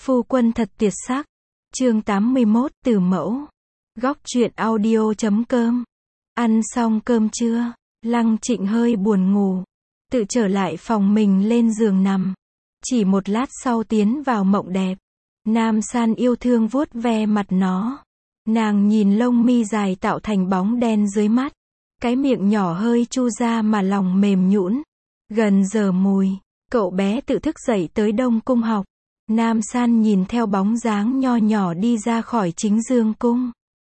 Phu quân thật tuyệt sắc. Chương 81, từ mẫu. Góc truyện audio.com. Ăn xong cơm trưa, Lăng Trịnh hơi buồn ngủ, tự trở lại phòng mình lên giường nằm. Chỉ một lát sau tiến vào mộng đẹp. Nam San yêu thương vuốt ve mặt nó. Nàng nhìn lông mi dài tạo thành bóng đen dưới mắt. Cái miệng nhỏ hơi chu ra mà lòng mềm nhũn. Gần giờ mùi, cậu bé tự thức dậy tới Đông Cung học. Nam San nhìn theo bóng dáng nho nhỏ đi ra khỏi chính dương cung.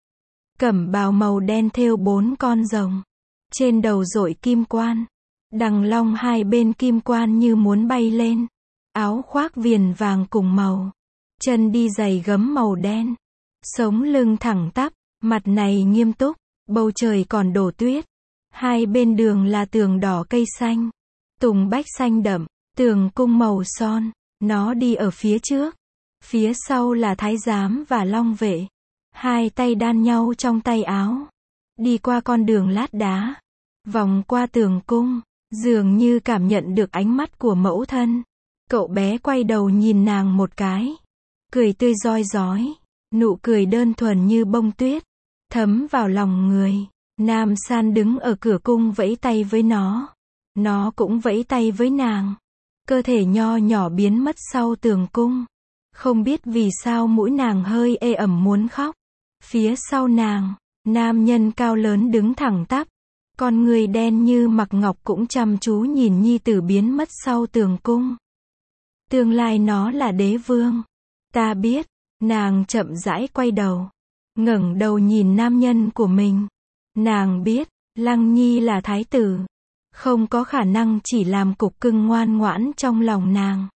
Cẩm bào màu đen thêu 4 con rồng. Trên đầu rội kim quan. Đằng long hai bên kim quan như muốn bay lên. Áo khoác viền vàng cùng màu. Chân đi giày gấm màu đen. Sống lưng thẳng tắp, mặt này nghiêm túc. Bầu trời còn đổ tuyết. Hai bên đường là tường đỏ cây xanh. Tùng bách xanh đậm, tường cung màu son. Nó đi ở phía trước. Phía sau là thái giám và long vệ. Hai tay đan nhau trong tay áo. Đi qua con đường lát đá. Vòng qua tường cung. Dường như cảm nhận được ánh mắt của mẫu thân. Cậu bé quay đầu nhìn nàng một cái. Cười tươi rói rói. Nụ cười đơn thuần như bông tuyết. Thấm vào lòng người. Nam San đứng ở cửa cung vẫy tay với nó. Nó cũng vẫy tay với nàng. Cơ thể nho nhỏ biến mất sau tường cung. Không biết vì sao mũi nàng hơi ê ẩm muốn khóc. Phía sau nàng, nam nhân cao lớn đứng thẳng tắp. Con người đen như mặc ngọc cũng chăm chú nhìn nhi tử biến mất sau tường cung. Tương lai nó là đế vương. Ta biết, nàng chậm rãi quay đầu. Ngẩng đầu nhìn nam nhân của mình. Nàng biết, Lăng Nhi là thái tử. Không có khả năng chỉ làm cục cưng ngoan ngoãn trong lòng nàng.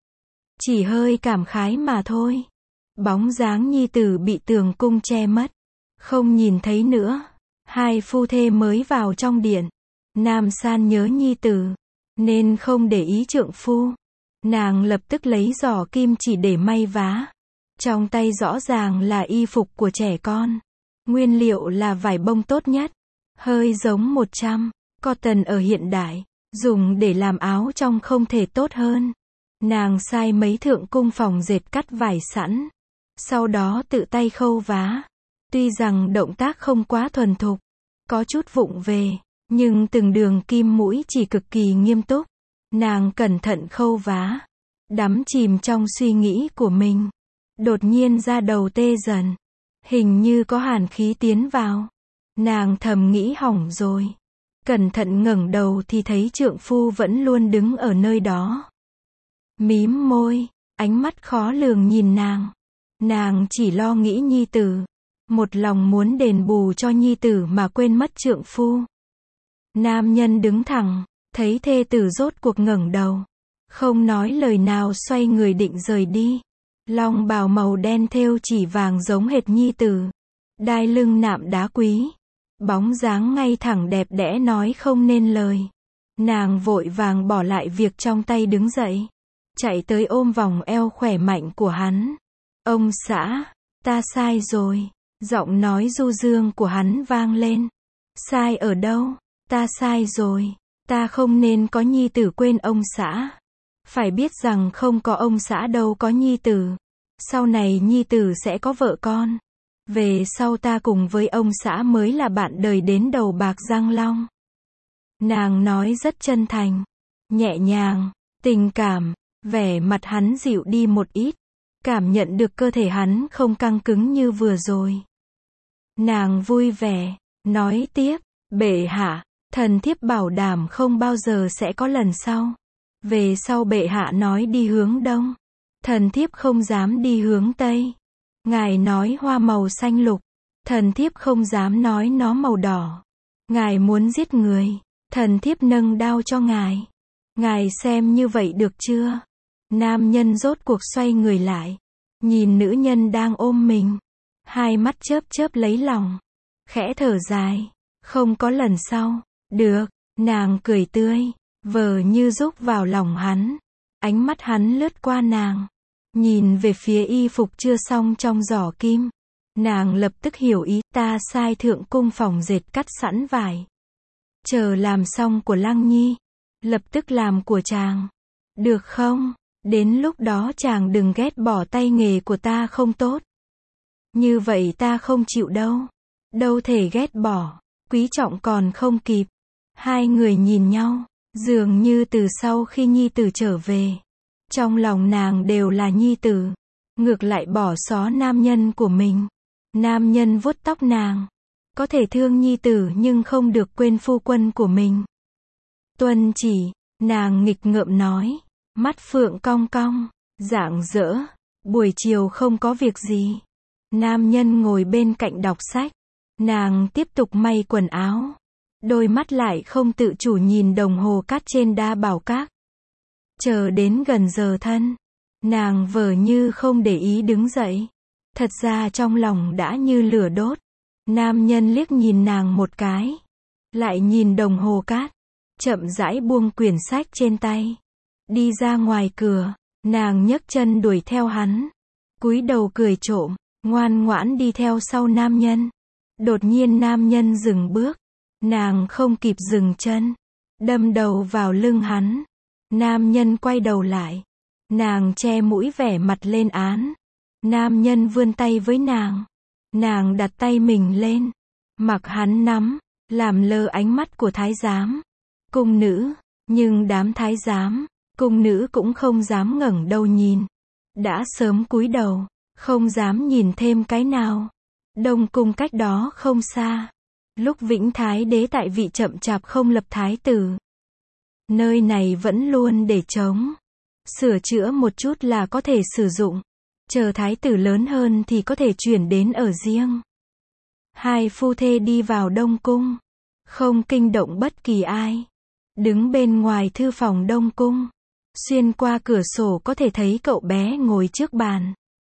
Chỉ hơi cảm khái mà thôi. Bóng dáng nhi tử bị tường cung che mất. Không nhìn thấy nữa. Hai phu thê mới vào trong điện. Nam San nhớ nhi tử. Nên không để ý trượng phu. Nàng lập tức lấy giỏ kim chỉ để may vá. Trong tay rõ ràng là y phục của trẻ con. Nguyên liệu là vải bông tốt nhất. Hơi giống 100. Cotton ở hiện đại. Dùng để làm áo trong không thể tốt hơn. Nàng sai mấy thượng cung phòng dệt cắt vải sẵn. Sau đó tự tay khâu vá. Tuy rằng động tác không quá thuần thục. Có chút vụng về. Nhưng từng đường kim mũi chỉ cực kỳ nghiêm túc. Nàng cẩn thận khâu vá. Đắm chìm trong suy nghĩ của mình. Đột nhiên da đầu tê dần. Hình như có hàn khí tiến vào. Nàng thầm nghĩ hỏng rồi. Cẩn thận ngẩng đầu thì thấy trượng phu vẫn luôn đứng ở nơi đó. Mím môi, ánh mắt khó lường nhìn nàng. Nàng chỉ lo nghĩ nhi tử. Một lòng muốn đền bù cho nhi tử mà quên mất trượng phu. Nam nhân đứng thẳng, thấy thê tử rốt cuộc ngẩng đầu. Không nói lời nào xoay người định rời đi. Long bào màu đen thêu chỉ vàng giống hệt nhi tử. Đai lưng nạm đá quý. Bóng dáng ngay thẳng đẹp đẽ nói không nên lời. Nàng vội vàng bỏ lại việc trong tay đứng dậy. Chạy tới ôm vòng eo khỏe mạnh của hắn. Ông xã, ta sai rồi. Giọng nói du dương của hắn vang lên. Sai ở đâu? Ta sai rồi. Ta không nên có nhi tử quên ông xã. Phải biết rằng không có ông xã đâu có nhi tử. Sau này nhi tử sẽ có vợ con. Về sau ta cùng với ông xã mới là bạn đời đến đầu bạc răng long. Nàng nói rất chân thành, nhẹ nhàng, tình cảm, vẻ mặt hắn dịu đi một ít. Cảm nhận được cơ thể hắn không căng cứng như vừa rồi. Nàng vui vẻ, nói tiếp, bệ hạ, thần thiếp bảo đảm không bao giờ sẽ có lần sau. Về sau bệ hạ nói đi hướng đông. Thần thiếp không dám đi hướng tây. Ngài nói hoa màu xanh lục. Thần thiếp không dám nói nó màu đỏ. Ngài muốn giết người. Thần thiếp nâng đao cho ngài. Ngài xem như vậy được chưa? Nam nhân rốt cuộc xoay người lại. Nhìn nữ nhân đang ôm mình. Hai mắt chớp chớp lấy lòng. Khẽ thở dài. Không có lần sau. Được. Nàng cười tươi. Vờ như rúc vào lòng hắn. Ánh mắt hắn lướt qua nàng. Nhìn về phía y phục chưa xong trong giỏ kim. Nàng lập tức hiểu ý. Ta sai thượng cung phòng dệt cắt sẵn vải. Chờ làm xong của Lăng Nhi. Lập tức làm của chàng. Được không? Đến lúc đó chàng đừng ghét bỏ tay nghề của ta không tốt. Như vậy ta không chịu đâu. Đâu thể ghét bỏ, quý trọng còn không kịp. Hai người nhìn nhau, dường như từ sau khi nhi tử trở về, trong lòng nàng đều là nhi tử. Ngược lại bỏ xó nam nhân của mình. Nam nhân vuốt tóc nàng. Có thể thương nhi tử nhưng không được quên phu quân của mình. Tuân chỉ, nàng nghịch ngợm nói. Mắt phượng cong cong, rạng rỡ. Buổi chiều không có việc gì. Nam nhân ngồi bên cạnh đọc sách. Nàng tiếp tục may quần áo. Đôi mắt lại không tự chủ nhìn đồng hồ cát trên đa bảo các. Chờ đến gần giờ thân, nàng vờ như không để ý đứng dậy. Thật ra trong lòng đã như lửa đốt. Nam nhân liếc nhìn nàng một cái, lại nhìn đồng hồ cát, chậm rãi buông quyển sách trên tay. Đi ra ngoài cửa, nàng nhấc chân đuổi theo hắn. Cúi đầu cười trộm, ngoan ngoãn đi theo sau nam nhân. Đột nhiên nam nhân dừng bước. Nàng không kịp dừng chân, đâm đầu vào lưng hắn. Nam nhân quay đầu lại. Nàng che mũi vẻ mặt lên án. Nam nhân vươn tay với nàng. Nàng đặt tay mình lên, mặc hắn nắm, làm lơ ánh mắt của thái giám, cung nữ. Nhưng đám thái giám, cung nữ cũng không dám ngẩng đầu nhìn. Đã sớm cúi đầu, không dám nhìn thêm cái nào. Đông cung cách đó không xa. Lúc Vĩnh Thái Đế tại vị chậm chạp không lập thái tử, nơi này vẫn luôn để trống. Sửa chữa một chút là có thể sử dụng. Chờ thái tử lớn hơn thì có thể chuyển đến ở riêng. Hai phu thê đi vào Đông cung, không kinh động bất kỳ ai. Đứng bên ngoài thư phòng Đông cung, xuyên qua cửa sổ có thể thấy cậu bé ngồi trước bàn.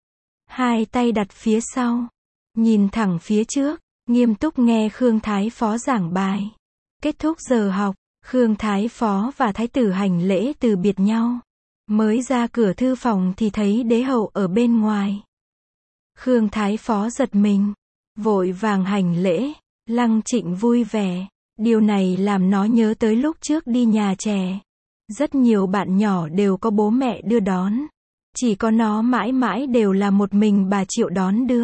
Hai tay đặt phía sau, nhìn thẳng phía trước, nghiêm túc nghe Khương Thái Phó giảng bài. Kết thúc giờ học, Khương Thái Phó và thái tử hành lễ từ biệt nhau. Mới ra cửa thư phòng thì thấy đế hậu ở bên ngoài. Khương Thái Phó giật mình, vội vàng hành lễ. Lăng Trịnh vui vẻ. Điều này làm nó nhớ tới lúc trước đi nhà trẻ. Rất nhiều bạn nhỏ đều có bố mẹ đưa đón. Chỉ có nó mãi mãi đều là một mình bà chịu đón đưa.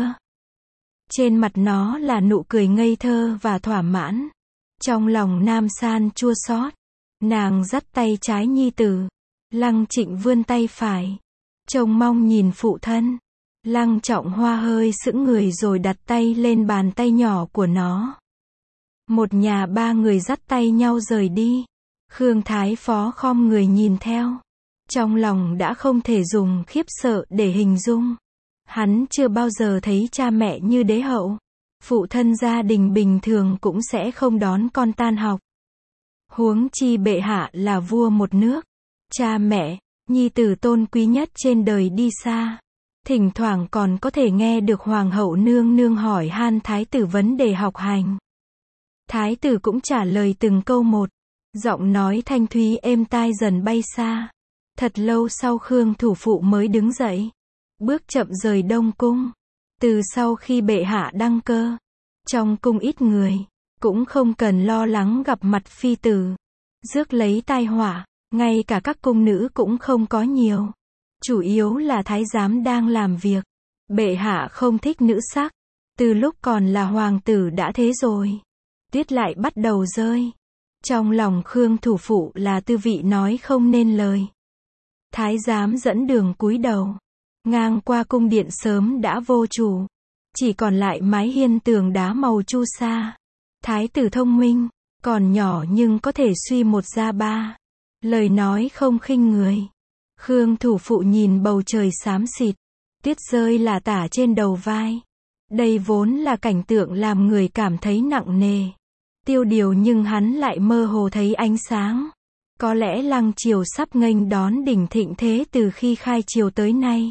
Trên mặt nó là nụ cười ngây thơ và thỏa mãn. Trong lòng Nam San chua xót. Nàng dắt tay trái nhi tử. Lăng Trịnh vươn tay phải, trông mong nhìn phụ thân. Lăng Trọng Hoa hơi sững người rồi đặt tay lên bàn tay nhỏ của nó. Một nhà ba người dắt tay nhau rời đi. Khương Thái Phó khom người nhìn theo. Trong lòng đã không thể dùng khiếp sợ để hình dung. Hắn chưa bao giờ thấy cha mẹ như đế hậu. Phụ thân gia đình bình thường cũng sẽ không đón con tan học. Huống chi bệ hạ là vua một nước. Cha mẹ, nhi tử tôn quý nhất trên đời đi xa. Thỉnh thoảng còn có thể nghe được hoàng hậu nương nương hỏi han thái tử vấn đề học hành. Thái tử cũng trả lời từng câu một. Giọng nói thanh thúy êm tai dần bay xa. Thật lâu sau Khương thủ phụ mới đứng dậy. Bước chậm rời Đông cung. Từ sau khi bệ hạ đăng cơ, trong cung ít người, cũng không cần lo lắng gặp mặt phi tử. Rước lấy tai họa. Ngay cả các cung nữ cũng không có nhiều. Chủ yếu là thái giám đang làm việc. Bệ hạ không thích nữ sắc. Từ lúc còn là hoàng tử đã thế rồi. Tuyết lại bắt đầu rơi. Trong lòng Khương thủ phụ là tư vị nói không nên lời. Thái giám dẫn đường cúi đầu. Ngang qua cung điện sớm đã vô chủ. Chỉ còn lại mái hiên tường đá màu chu sa. Thái tử thông minh, còn nhỏ nhưng có thể suy một ra ba. Lời nói không khinh người. Khương thủ phụ nhìn bầu trời xám xịt. Tuyết rơi lả tả trên đầu vai. Đây vốn là cảnh tượng làm người cảm thấy nặng nề. Tiêu điều nhưng hắn lại mơ hồ thấy ánh sáng. Có lẽ Lăng triều sắp nghênh đón đỉnh thịnh thế từ khi khai triều tới nay.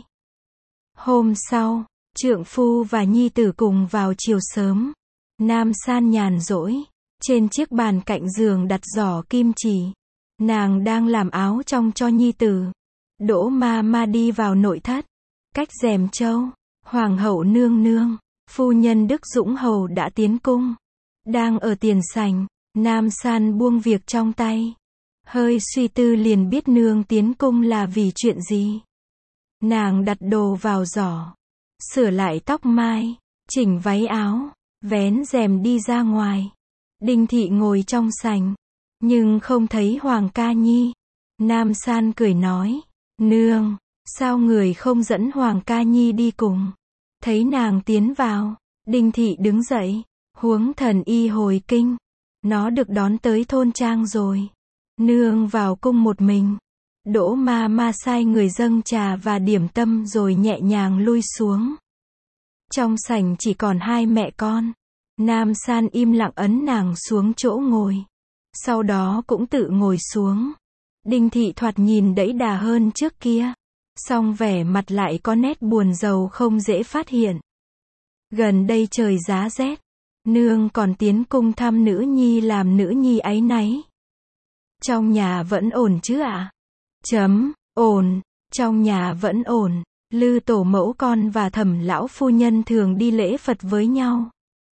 Hôm sau, trượng phu và nhi tử cùng vào chiều sớm. Nam San nhàn rỗi. Trên chiếc bàn cạnh giường đặt giỏ kim chỉ. Nàng đang làm áo trong cho nhi tử. Đỗ ma ma đi vào nội thất. Cách rèm châu, hoàng hậu nương nương, phu nhân Đức Dũng Hầu đã tiến cung. Đang ở tiền sảnh, Nam San buông việc trong tay. Hơi suy tư liền biết nương tiến cung là vì chuyện gì. Nàng đặt đồ vào giỏ, sửa lại tóc mai, chỉnh váy áo, vén rèm đi ra ngoài. Đinh Thị ngồi trong sảnh, nhưng không thấy Hoàng Ca Nhi. Nam San cười nói, nương, sao người không dẫn Hoàng Ca Nhi đi cùng? Thấy nàng tiến vào, Đinh Thị đứng dậy, huống thần y hồi kinh. Nó được đón tới thôn trang rồi. Nương vào cung một mình. Đỗ ma ma sai người dâng trà và điểm tâm rồi nhẹ nhàng lui xuống. Trong sảnh chỉ còn hai mẹ con. Nam San im lặng ấn nàng xuống chỗ ngồi. Sau đó cũng tự ngồi xuống. Đinh Thị thoạt nhìn đẫy đà hơn trước kia. Song vẻ mặt lại có nét buồn rầu không dễ phát hiện. Gần đây trời giá rét. Nương còn tiến cung thăm nữ nhi làm nữ nhi áy náy. Trong nhà vẫn ổn chứ ạ? Ổn, trong nhà vẫn ổn. Lư tổ mẫu con và Thẩm lão phu nhân thường đi lễ Phật với nhau.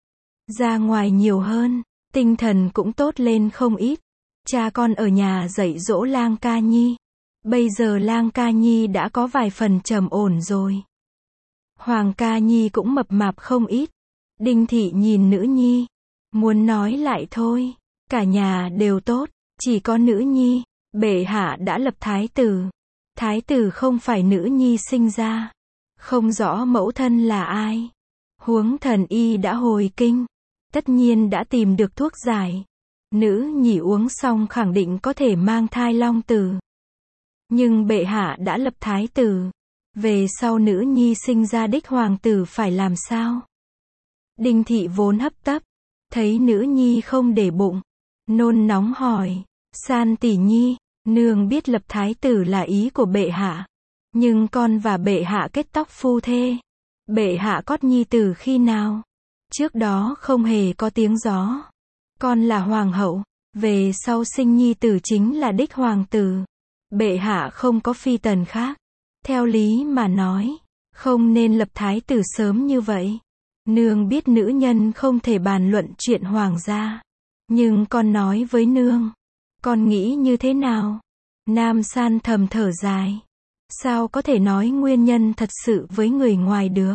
Ra ngoài nhiều hơn, tinh thần cũng tốt lên không ít. Cha con ở nhà dạy dỗ Lang Ca Nhi. Bây giờ Lang Ca Nhi đã có vài phần trầm ổn rồi. Hoàng Ca Nhi cũng mập mạp không ít. Đinh Thị nhìn nữ nhi, muốn nói lại thôi, cả nhà đều tốt, chỉ có nữ nhi, bệ hạ đã lập thái tử. Thái tử không phải nữ nhi sinh ra, không rõ mẫu thân là ai. Huống thần y đã hồi kinh, tất nhiên đã tìm được thuốc giải. Nữ nhi uống xong khẳng định có thể mang thai long tử. Nhưng bệ hạ đã lập thái tử, về sau nữ nhi sinh ra đích hoàng tử phải làm sao? Đinh Thị vốn hấp tấp, thấy nữ nhi không để bụng, nôn nóng hỏi, San tỷ nhi, nương biết lập thái tử là ý của bệ hạ, nhưng con và bệ hạ kết tóc phu thê, bệ hạ cót nhi tử khi nào? Trước đó không hề có tiếng gió. Con là hoàng hậu, về sau sinh nhi tử chính là đích hoàng tử. Bệ hạ không có phi tần khác. Theo lý mà nói, không nên lập thái tử sớm như vậy. Nương biết nữ nhân không thể bàn luận chuyện hoàng gia. Nhưng con nói với nương, con nghĩ như thế nào? Nam San thầm thở dài. Sao có thể nói nguyên nhân thật sự với người ngoài được?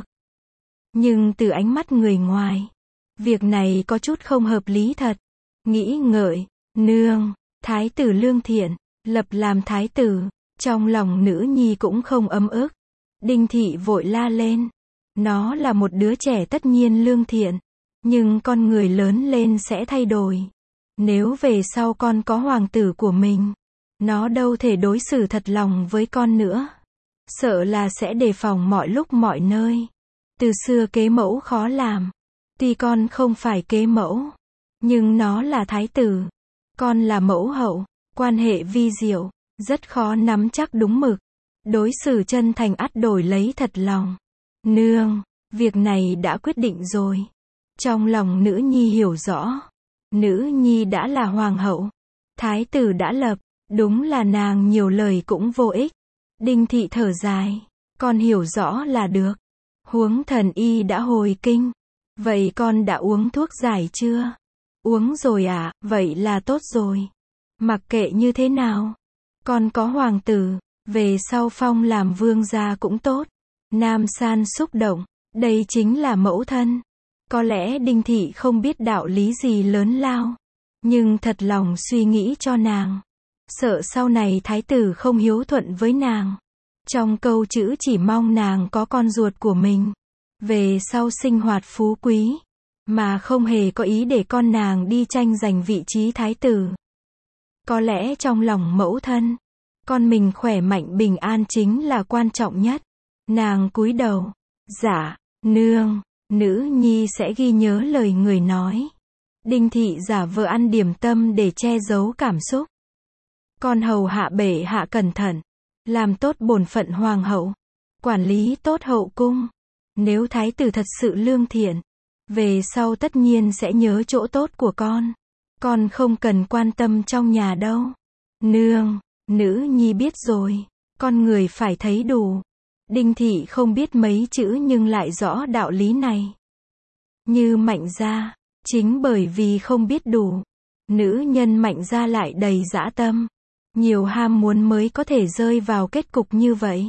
Nhưng từ ánh mắt người ngoài, việc này có chút không hợp lý thật. Nghĩ ngợi, nương, thái tử lương thiện, lập làm thái tử, trong lòng nữ nhi cũng không ấm ức. Đinh Thị vội la lên. Nó là một đứa trẻ tất nhiên lương thiện, nhưng con người lớn lên sẽ thay đổi. Nếu về sau con có hoàng tử của mình, nó đâu thể đối xử thật lòng với con nữa. Sợ là sẽ đề phòng mọi lúc mọi nơi. Từ xưa kế mẫu khó làm. Tuy con không phải kế mẫu, nhưng nó là thái tử. Con là mẫu hậu, quan hệ vi diệu, rất khó nắm chắc đúng mực. Đối xử chân thành ắt đổi lấy thật lòng. Nương, việc này đã quyết định rồi. Trong lòng nữ nhi hiểu rõ. Nữ nhi đã là hoàng hậu. Thái tử đã lập, đúng là nàng nhiều lời cũng vô ích. Đinh Thị thở dài. Con hiểu rõ là được. Huống thần y đã hồi kinh. Vậy con đã uống thuốc giải chưa? Uống rồi ạ, vậy là tốt rồi. Mặc kệ như thế nào, con có hoàng tử, về sau phong làm vương gia cũng tốt. Nam San xúc động, đây chính là mẫu thân. Có lẽ Đinh Thị không biết đạo lý gì lớn lao, nhưng thật lòng suy nghĩ cho nàng. Sợ sau này thái tử không hiếu thuận với nàng. Trong câu chữ chỉ mong nàng có con ruột của mình, về sau sinh hoạt phú quý, mà không hề có ý để con nàng đi tranh giành vị trí thái tử. Có lẽ trong lòng mẫu thân, con mình khỏe mạnh bình an chính là quan trọng nhất. Nàng cúi đầu, dạ, nương, nữ nhi sẽ ghi nhớ lời người nói. Đinh Thị giả vờ ăn điểm tâm để che giấu cảm xúc. Con hầu hạ bệ hạ cẩn thận, làm tốt bổn phận hoàng hậu, quản lý tốt hậu cung. Nếu thái tử thật sự lương thiện, về sau tất nhiên sẽ nhớ chỗ tốt của con. Con không cần quan tâm trong nhà đâu. Nương, nữ nhi biết rồi, con người phải thấy đủ. Đinh Thị không biết mấy chữ nhưng lại rõ đạo lý này. Như Mạnh gia, chính bởi vì không biết đủ, nữ nhân Mạnh gia lại đầy dã tâm. Nhiều ham muốn mới có thể rơi vào kết cục như vậy.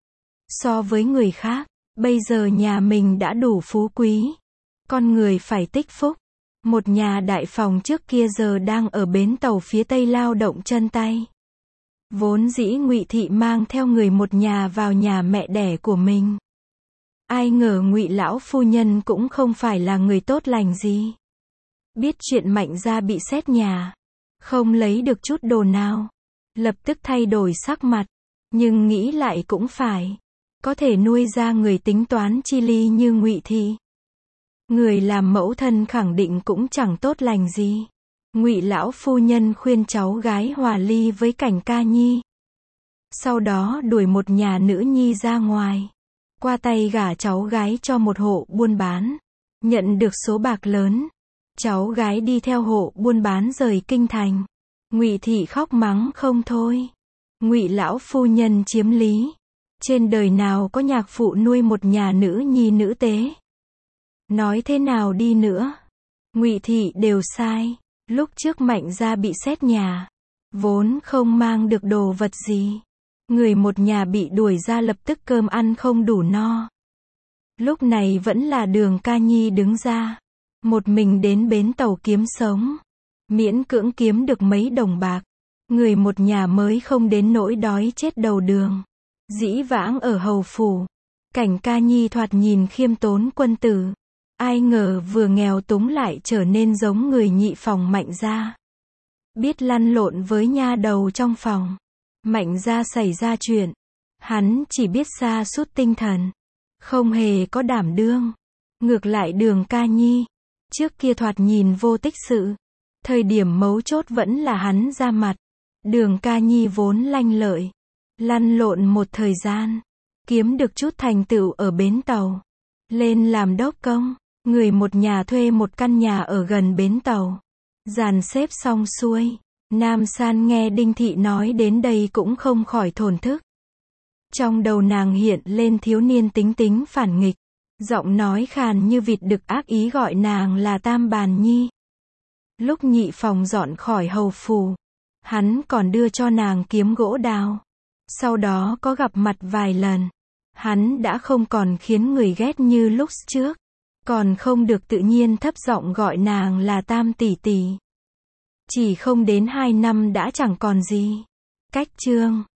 So với người khác, bây giờ nhà mình đã đủ phú quý. Con người phải tích phúc. Một nhà đại phòng trước kia giờ đang ở bến tàu phía tây lao động chân tay. Vốn dĩ Ngụy Thị mang theo người một nhà vào nhà mẹ đẻ của mình. Ai ngờ Ngụy lão phu nhân cũng không phải là người tốt lành gì. Biết chuyện Mạnh gia bị xét nhà, không lấy được chút đồ nào, lập tức thay đổi sắc mặt. Nhưng nghĩ lại cũng phải, có thể nuôi ra người tính toán chi ly như Ngụy Thị. Người làm mẫu thân khẳng định cũng chẳng tốt lành gì. Ngụy lão phu nhân khuyên cháu gái hòa ly với Cảnh Ca Nhi. Sau đó đuổi một nhà nữ nhi ra ngoài. Qua tay gả cháu gái cho một hộ buôn bán. Nhận được số bạc lớn. Cháu gái đi theo hộ buôn bán rời kinh thành. Ngụy Thị khóc mắng không thôi. Ngụy lão phu nhân chiếm lý. Trên đời nào có nhạc phụ nuôi một nhà nữ nhi nữ tế. Nói thế nào đi nữa, Ngụy Thị đều sai. Lúc trước Mạnh gia bị xét nhà, vốn không mang được đồ vật gì. Người một nhà bị đuổi ra lập tức cơm ăn không đủ no. Lúc này vẫn là Đường Ca Nhi đứng ra. Một mình đến bến tàu kiếm sống. Miễn cưỡng kiếm được mấy đồng bạc. Người một nhà mới không đến nỗi đói chết đầu đường. Dĩ vãng ở hầu phủ, Cảnh Ca Nhi thoạt nhìn khiêm tốn quân tử. Ai ngờ vừa nghèo túng lại trở nên giống người nhị phòng Mạnh gia. Biết lăn lộn với nha đầu trong phòng. Mạnh gia xảy ra chuyện. Hắn chỉ biết sa sút tinh thần. Không hề có đảm đương. Ngược lại Đường Ca Nhi. Trước kia thoạt nhìn vô tích sự. Thời điểm mấu chốt vẫn là hắn ra mặt. Đường Ca Nhi vốn lanh lợi. Lăn lộn một thời gian. Kiếm được chút thành tựu ở bến tàu. Lên làm đốc công. Người một nhà thuê một căn nhà ở gần bến tàu. Dàn xếp xong xuôi. Nam San nghe Đinh Thị nói đến đây cũng không khỏi thổn thức. Trong đầu nàng hiện lên thiếu niên tính tính phản nghịch. Giọng nói khàn như vịt đực ác ý gọi nàng là Tam Bàn Nhi. Lúc nhị phòng dọn khỏi hầu phủ, hắn còn đưa cho nàng kiếm gỗ đào. Sau đó có gặp mặt vài lần. Hắn đã không còn khiến người ghét như lúc trước. Còn không được tự nhiên thấp giọng gọi nàng là Tam tỷ tỷ. Chỉ không đến 2 năm đã chẳng còn gì. Cách chương